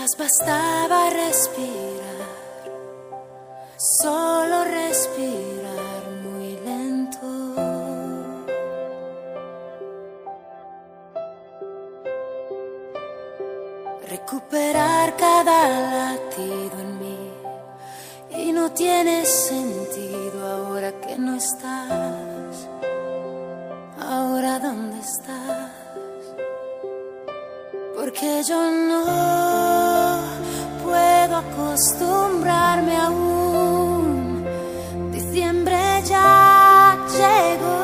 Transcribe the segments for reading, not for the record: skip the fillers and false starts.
Quizás bastaba respirar, solo respirar muy lento. Recuperar cada latido en mí, y no tiene sentido ahora que no estás. Ahora ¿dónde estás? Porque yo no puedo acostumbrarme aún. Diciembre ya llegó.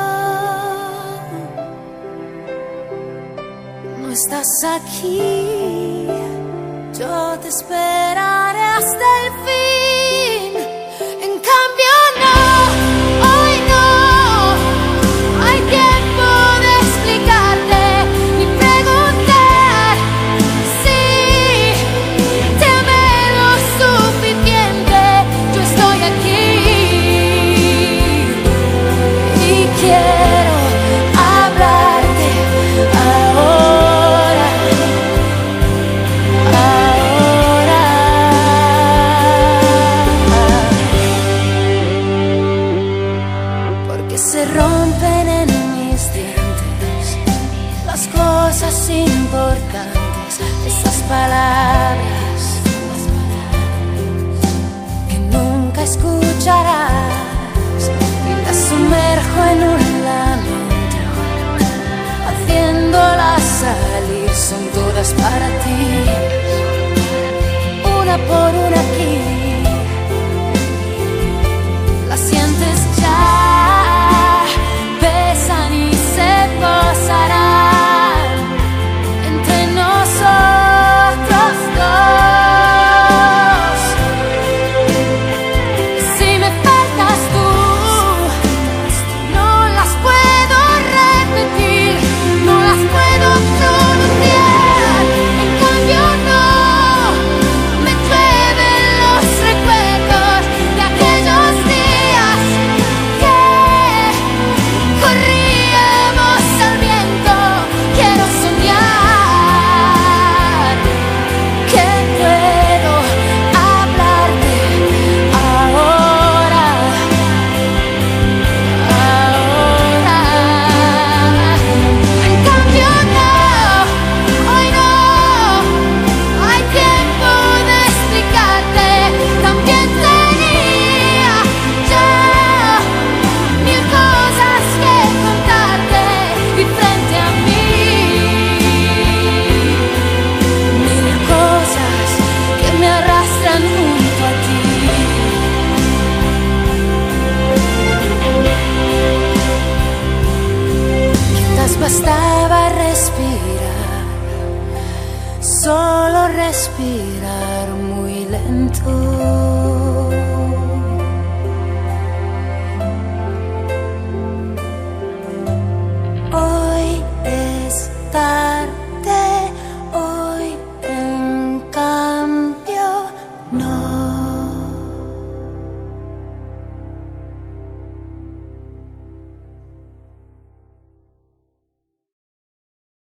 No estás aquí, yo te esperaré hasta el fin. En cambio no, hoy no hay tiempo de explicarte ni preguntar si te amé lo suficiente. Yo estoy aquí y quiero hablarte ahora, porque se rompen en mis dientes las cosas importantes, esas palabras que nunca escucharás, y las sumerjo en un lamento, haciéndolas salir. Son todas para ti, una por una aquí. Las sientes ya, pesan y se posarán entre nosotros dos. Si me faltas tú, no las puedo repetir, no las puedo pronunciar. En cambio no me llueven los recuerdos de aquellos días que corríamos al viento. Quiero soñar que puedo hablarte ahora, En cambio no, hoy no hay tiempo de explicarte. También tenía ya mil cosas que contarte, y frente a mí mil cosas que me arrastran junto a ti. Quizás bastaba respirar, solo respirar muy lento.